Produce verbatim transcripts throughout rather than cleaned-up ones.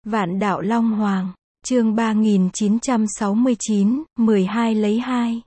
Vạn đạo Long Hoàng, chương ba nghìn chín trăm sáu mươi chín, mười hai lấy hai.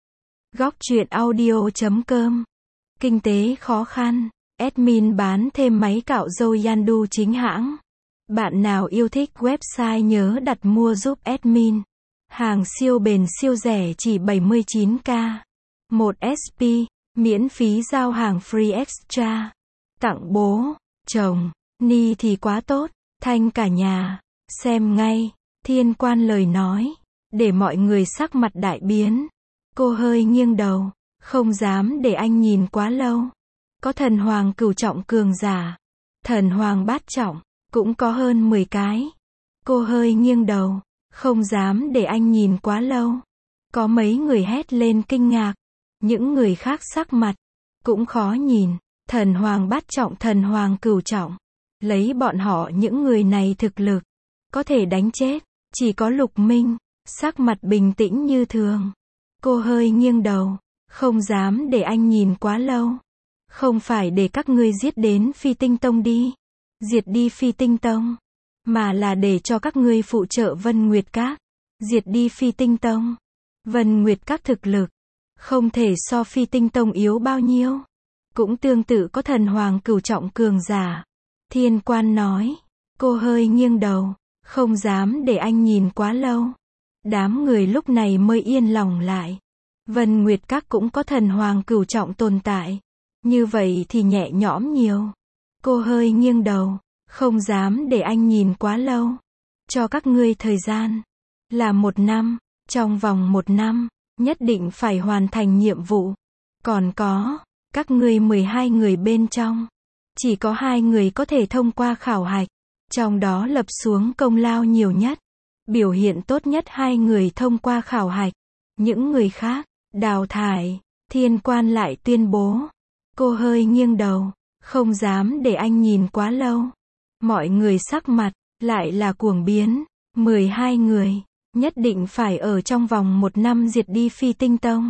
Góc truyện audio chấm com. Kinh tế khó khăn, admin bán thêm máy cạo râu Yandu chính hãng. Bạn nào yêu thích website nhớ đặt mua giúp admin. Hàng siêu bền siêu rẻ chỉ bảy mươi chín k. một ét pê, miễn phí giao hàng free extra. Tặng bố, chồng, ni thì quá tốt, thanh cả nhà. Xem ngay, Thiên Quan lời nói, để mọi người sắc mặt đại biến. Cô hơi nghiêng đầu, không dám để anh nhìn quá lâu. Có thần hoàng cửu trọng cường giả, thần hoàng bát trọng, cũng có hơn mười cái. Cô hơi nghiêng đầu, không dám để anh nhìn quá lâu. Có mấy người hét lên kinh ngạc, những người khác sắc mặt cũng khó nhìn. Thần hoàng bát trọng, thần hoàng cửu trọng, lấy bọn họ những người này thực lực có thể đánh chết, chỉ có Lục Minh, sắc mặt bình tĩnh như thường. Cô hơi nghiêng đầu, không dám để anh nhìn quá lâu. Không phải để các ngươi giết đến Phi Tinh Tông đi, diệt đi Phi Tinh Tông, mà là để cho các ngươi phụ trợ Vân Nguyệt Các, diệt đi Phi Tinh Tông. Vân Nguyệt Các thực lực không thể so Phi Tinh Tông yếu bao nhiêu, cũng tương tự có thần hoàng cửu trọng cường giả. Thiên Quan nói. Cô hơi nghiêng đầu, không dám để anh nhìn quá lâu. Đám người lúc này mới yên lòng lại. Vân Nguyệt Các cũng có thần hoàng cửu trọng tồn tại, như vậy thì nhẹ nhõm nhiều. Cô hơi nghiêng đầu, không dám để anh nhìn quá lâu. Cho các ngươi thời gian là một năm, trong vòng một năm nhất định phải hoàn thành nhiệm vụ. Còn có, các ngươi mười hai người bên trong, chỉ có hai người có thể thông qua khảo hạch, trong đó lập xuống công lao nhiều nhất, biểu hiện tốt nhất hai người thông qua khảo hạch, những người khác đào thải. Thiên Quan lại tuyên bố. Cô hơi nghiêng đầu, không dám để anh nhìn quá lâu. Mọi người sắc mặt lại là cuồng biến. mười hai người nhất định phải ở trong vòng một năm diệt đi Phi Tinh Tông.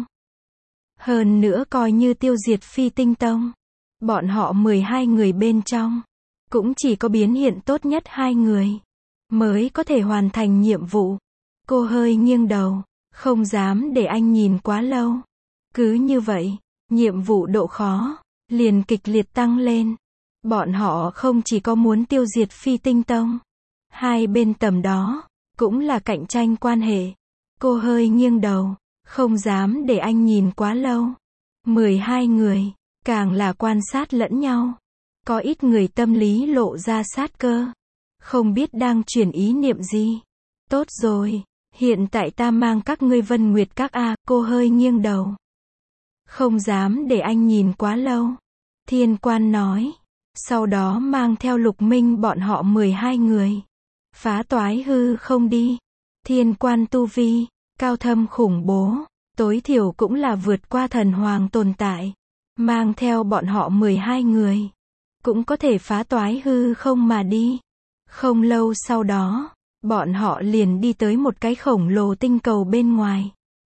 Hơn nữa coi như tiêu diệt Phi Tinh Tông, bọn họ mười hai người bên trong, cũng chỉ có biến hiện tốt nhất hai người, mới có thể hoàn thành nhiệm vụ. Cô hơi nghiêng đầu, không dám để anh nhìn quá lâu. Cứ như vậy, nhiệm vụ độ khó liền kịch liệt tăng lên. Bọn họ không chỉ có muốn tiêu diệt Phi Tinh Tông, hai bên tầm đó cũng là cạnh tranh quan hệ. Cô hơi nghiêng đầu, không dám để anh nhìn quá lâu. mười hai người, càng là quan sát lẫn nhau. Có ít người tâm lý lộ ra sát cơ, không biết đang chuyển ý niệm gì. Tốt rồi, hiện tại ta mang các ngươi Vân Nguyệt Các a. Cô hơi nghiêng đầu, không dám để anh nhìn quá lâu. Thiên Quan nói. Sau đó mang theo Lục Minh bọn họ mười hai người, phá toái hư không đi. Thiên Quan tu vi cao thâm khủng bố, tối thiểu cũng là vượt qua thần hoàng tồn tại. Mang theo bọn họ mười hai người, cũng có thể phá toái hư không mà đi. Không lâu sau đó, bọn họ liền đi tới một cái khổng lồ tinh cầu bên ngoài.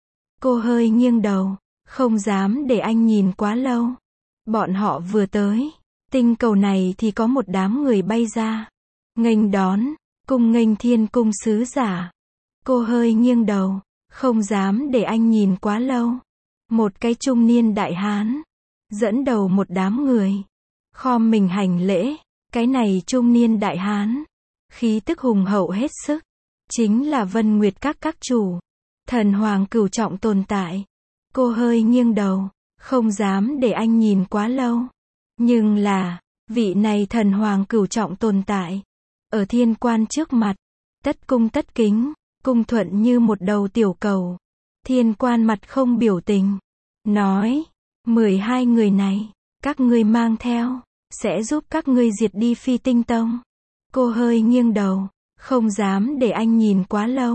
Cô hơi nghiêng đầu, không dám để anh nhìn quá lâu. Bọn họ vừa tới tinh cầu này thì có một đám người bay ra, nghênh đón, cùng nghênh Thiên Cung sứ giả. Cô hơi nghiêng đầu, không dám để anh nhìn quá lâu. Một cái trung niên đại hán dẫn đầu một đám người, khom mình hành lễ. Cái này trung niên đại hán, khí tức hùng hậu hết sức, chính là Vân Nguyệt Các các chủ, thần hoàng cửu trọng tồn tại. Cô hơi nghiêng đầu, không dám để anh nhìn quá lâu. Nhưng là, vị này thần hoàng cửu trọng tồn tại, ở Thiên Quan trước mặt, tất cung tất kính, cung thuận như một đầu tiểu cầu. Thiên Quan mặt không biểu tình, nói, mười hai người này, các ngươi mang theo, sẽ giúp các ngươi diệt đi Phi Tinh Tông. Cô hơi nghiêng đầu, không dám để anh nhìn quá lâu.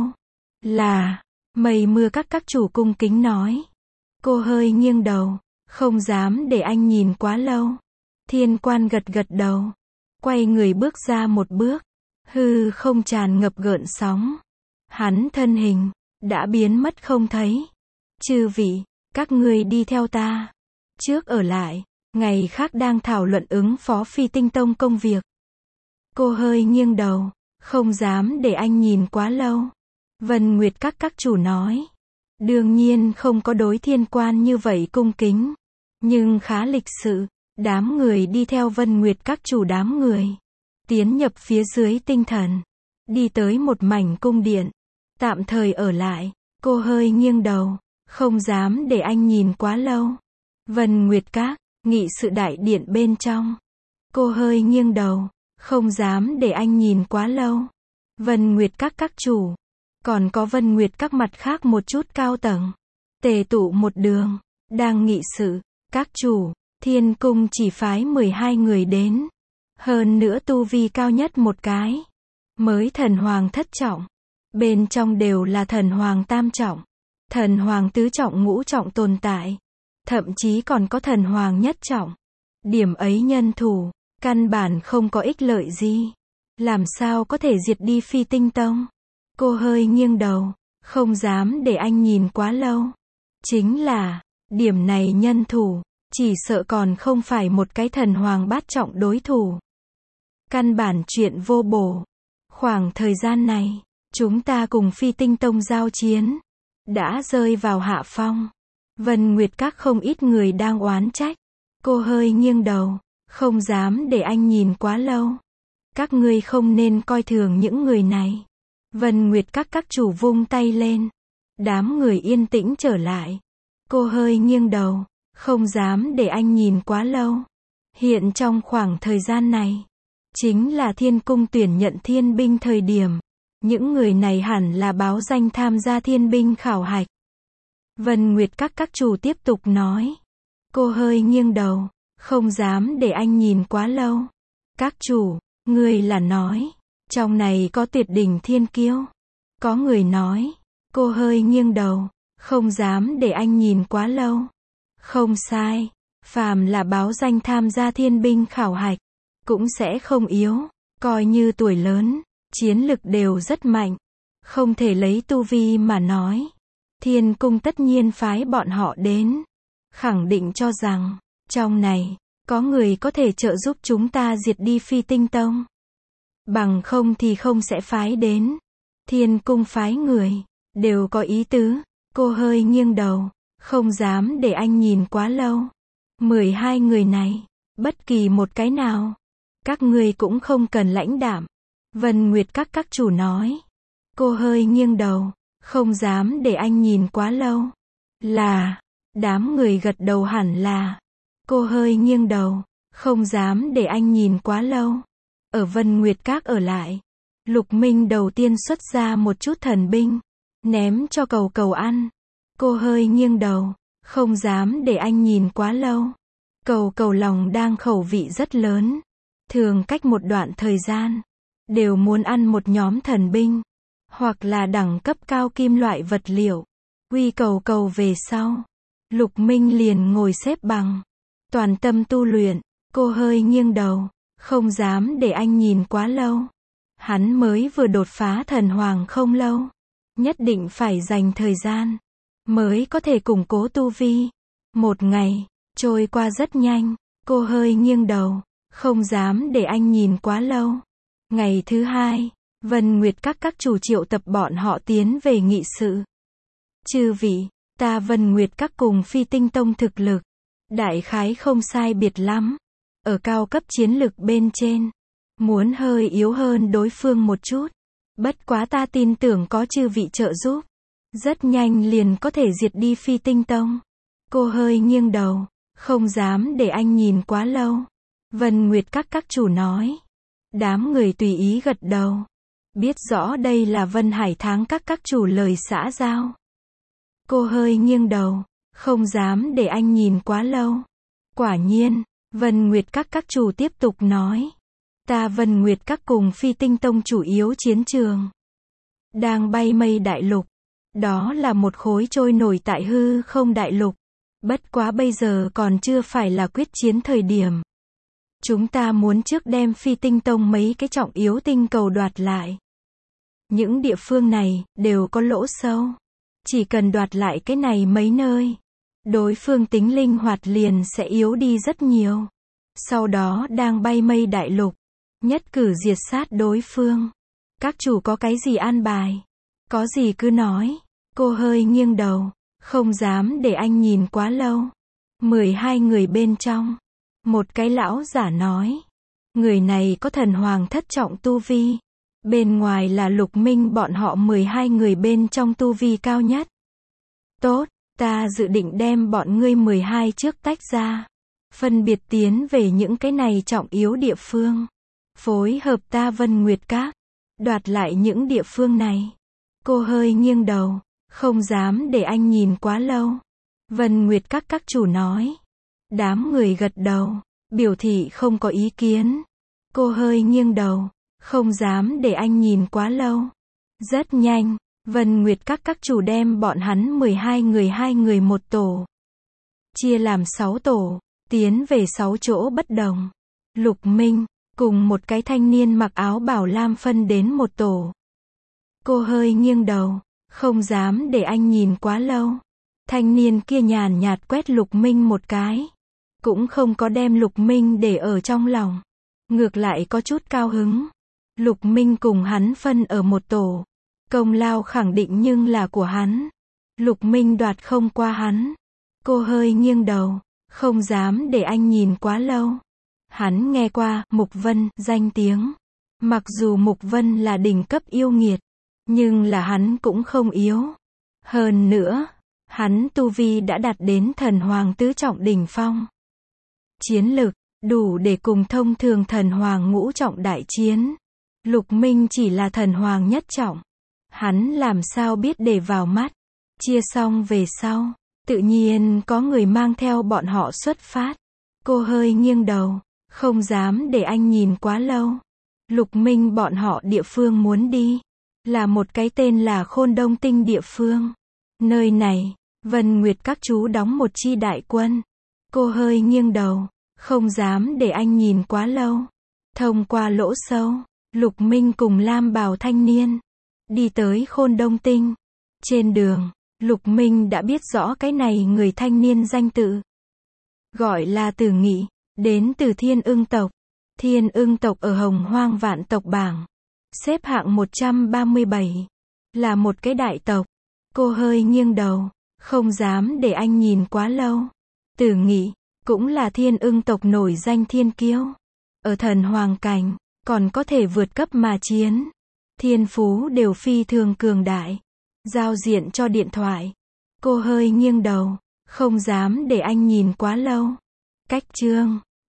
Là, mây mưa các các chủ cung kính nói. Cô hơi nghiêng đầu, không dám để anh nhìn quá lâu. Thiên Quan gật gật đầu, quay người bước ra một bước, hư không tràn ngập gợn sóng. Hắn thân hình đã biến mất không thấy. Chư vị, các ngươi đi theo ta, trước ở lại, ngày khác đang thảo luận ứng phó Phi Tinh Tông công việc. Cô hơi nghiêng đầu, Không dám để anh nhìn quá lâu. Vân Nguyệt các các chủ nói. Đương nhiên không có đối thiên quan như vậy cung kính. Nhưng khá lịch sự. Đám người đi theo Vân Nguyệt các chủ đám người. Tiến nhập phía dưới tinh thần. Đi tới một mảnh cung điện. Tạm thời ở lại. Cô hơi nghiêng đầu. Không dám để anh nhìn quá lâu. Vân Nguyệt các, nghị sự đại điện bên trong. Cô hơi nghiêng đầu. Không dám để anh nhìn quá lâu. Vân Nguyệt các các chủ. Còn có Vân Nguyệt các mặt khác một chút cao tầng. Tề tụ một đường. Đang nghị sự. Các chủ, thiên cung chỉ phái mười hai người đến. Hơn nữa tu vi cao nhất một cái. Mới thần hoàng thất trọng. Bên trong đều là thần hoàng tam trọng. Thần hoàng tứ trọng ngũ trọng tồn tại. Thậm chí còn có thần hoàng nhất trọng. Điểm ấy nhân thủ, căn bản không có ích lợi gì. Làm sao có thể diệt đi Phi Tinh Tông? Cô hơi nghiêng đầu, không dám để anh nhìn quá lâu. Chính là, điểm này nhân thủ, chỉ sợ còn không phải một cái thần hoàng bát trọng đối thủ. Căn bản chuyện vô bổ. Khoảng thời gian này, chúng ta cùng Phi Tinh Tông giao chiến, đã rơi vào hạ phong. Vân Nguyệt các không ít người đang oán trách. Cô hơi nghiêng đầu, không dám để anh nhìn quá lâu. Các ngươi không nên coi thường những người này. Vân Nguyệt các các chủ vung tay lên. Đám người yên tĩnh trở lại. Cô hơi nghiêng đầu, không dám để anh nhìn quá lâu. Hiện trong khoảng thời gian này, chính là thiên cung tuyển nhận thiên binh thời điểm. Những người này hẳn là báo danh tham gia thiên binh khảo hạch. Vân Nguyệt các các chủ tiếp tục nói. Cô hơi nghiêng đầu, không dám để anh nhìn quá lâu. Các chủ, người là nói, trong này có tuyệt đỉnh thiên kiêu. Có người nói. Cô hơi nghiêng đầu, không dám để anh nhìn quá lâu. Không sai, phàm là báo danh tham gia thiên binh khảo hạch, cũng sẽ không yếu, coi như tuổi lớn, chiến lực đều rất mạnh. Không thể lấy tu vi mà nói. Thiên cung tất nhiên phái bọn họ đến. Khẳng định cho rằng, trong này, có người có thể trợ giúp chúng ta diệt đi Phi Tinh Tông. Bằng không thì không sẽ phái đến. Thiên cung phái người, đều có ý tứ. Cô hơi nghiêng đầu, không dám để anh nhìn quá lâu. mười hai người này, bất kỳ một cái nào, các ngươi cũng không cần lãnh đạm. Vân Nguyệt các các chủ nói. Cô hơi nghiêng đầu, không dám để anh nhìn quá lâu. Là, đám người gật đầu hẳn là. Cô hơi nghiêng đầu, không dám để anh nhìn quá lâu. Ở Vân Nguyệt các ở lại. Lục Minh đầu tiên xuất ra một chút thần binh, ném cho cầu cầu ăn. Cô hơi nghiêng đầu, không dám để anh nhìn quá lâu. Cầu cầu lòng đang khẩu vị rất lớn. Thường cách một đoạn thời gian, đều muốn ăn một nhóm thần binh, hoặc là đẳng cấp cao kim loại vật liệu. Quy cầu cầu về sau. Lục Minh liền ngồi xếp bằng, toàn tâm tu luyện. Cô hơi nghiêng đầu, không dám để anh nhìn quá lâu. Hắn mới vừa đột phá thần hoàng không lâu. Nhất định phải dành thời gian, mới có thể củng cố tu vi. Một ngày, trôi qua rất nhanh. Cô hơi nghiêng đầu, không dám để anh nhìn quá lâu. Ngày thứ hai, Vân Nguyệt các các chủ triệu tập bọn họ tiến về nghị sự. Chư vị, ta Vân Nguyệt các cùng Phi Tinh Tông thực lực, đại khái không sai biệt lắm. Ở cao cấp chiến lực bên trên, muốn hơi yếu hơn đối phương một chút. Bất quá ta tin tưởng có chư vị trợ giúp, rất nhanh liền có thể diệt đi Phi Tinh Tông. Cô hơi nghiêng đầu, không dám để anh nhìn quá lâu. Vân Nguyệt các các chủ nói. Đám người tùy ý gật đầu. Biết rõ đây là Vân Hải Tháng các các chủ lời xã giao. Cô hơi nghiêng đầu, không dám để anh nhìn quá lâu. Quả nhiên, Vân Nguyệt các các chủ tiếp tục nói. Ta Vân Nguyệt các cùng Phi Tinh Tông chủ yếu chiến trường. Đang bay mây đại lục. Đó là một khối trôi nổi tại hư không đại lục. Bất quá bây giờ còn chưa phải là quyết chiến thời điểm. Chúng ta muốn trước đem Phi Tinh Tông mấy cái trọng yếu tinh cầu đoạt lại. Những địa phương này, đều có lỗ sâu. Chỉ cần đoạt lại cái này mấy nơi, đối phương tính linh hoạt liền sẽ yếu đi rất nhiều. Sau đó đang bay mây đại lục, nhất cử diệt sát đối phương. Các chủ có cái gì an bài? Có gì cứ nói. Cô hơi nghiêng đầu, không dám để anh nhìn quá lâu. mười hai người bên trong. Một cái lão giả nói. Người này có thần hoàng thất trọng tu vi. Bên ngoài là Lục Minh bọn họ mười hai người bên trong tu vi cao nhất. Tốt, ta dự định đem bọn ngươi mười hai trước tách ra. Phân biệt tiến về những cái này trọng yếu địa phương. Phối hợp ta Vân Nguyệt Các. Đoạt lại những địa phương này. Cô hơi nghiêng đầu, không dám để anh nhìn quá lâu. Vân Nguyệt Các các chủ nói. Đám người gật đầu, biểu thị không có ý kiến. Cô hơi nghiêng đầu, không dám để anh nhìn quá lâu. Rất nhanh, Vân Nguyệt Các các chủ đem bọn hắn mười hai người hai người một tổ. Chia làm sáu tổ, tiến về sáu chỗ bất đồng. Lục Minh, cùng một cái thanh niên mặc áo bảo lam phân đến một tổ. Cô hơi nghiêng đầu, không dám để anh nhìn quá lâu. Thanh niên kia nhàn nhạt quét Lục Minh một cái. Cũng không có đem Lục Minh để ở trong lòng. Ngược lại có chút cao hứng. Lục Minh cùng hắn phân ở một tổ. Công lao khẳng định nhưng là của hắn. Lục Minh đoạt không qua hắn. Cô hơi nghiêng đầu, không dám để anh nhìn quá lâu. Hắn nghe qua Mục Vân danh tiếng. Mặc dù Mục Vân là đỉnh cấp yêu nghiệt, nhưng là hắn cũng không yếu. Hơn nữa, hắn tu vi đã đạt đến thần hoàng tứ trọng đỉnh phong. Chiến lực, đủ để cùng thông thường thần hoàng ngũ trọng đại chiến. Lục Minh chỉ là thần hoàng nhất trọng. Hắn làm sao biết để vào mắt. Chia xong về sau, tự nhiên có người mang theo bọn họ xuất phát. Cô hơi nghiêng đầu, không dám để anh nhìn quá lâu. Lục Minh bọn họ địa phương muốn đi, là một cái tên là Khôn Đông Tinh địa phương. Nơi này, Vân Nguyệt các chú đóng một chi đại quân. Cô hơi nghiêng đầu, không dám để anh nhìn quá lâu. Thông qua lỗ sâu, Lục Minh cùng lam bào thanh niên đi tới Khôn Đông Tinh. Trên đường, Lục Minh đã biết rõ cái này người thanh niên danh tự. Gọi là Tử Nghị, đến từ Thiên Ưng tộc. Thiên Ưng tộc ở Hồng Hoang vạn tộc bảng, xếp hạng một trăm ba mươi bảy. Là một cái đại tộc. Cô hơi nghiêng đầu, không dám để anh nhìn quá lâu. Tử Nghị, cũng là Thiên Ưng tộc nổi danh thiên kiêu. Ở thần hoàng cảnh, còn có thể vượt cấp mà chiến. Thiên phú đều phi thường cường đại. Giao diện cho điện thoại. Cô hơi nghiêng đầu, không dám để anh nhìn quá lâu. Cách chương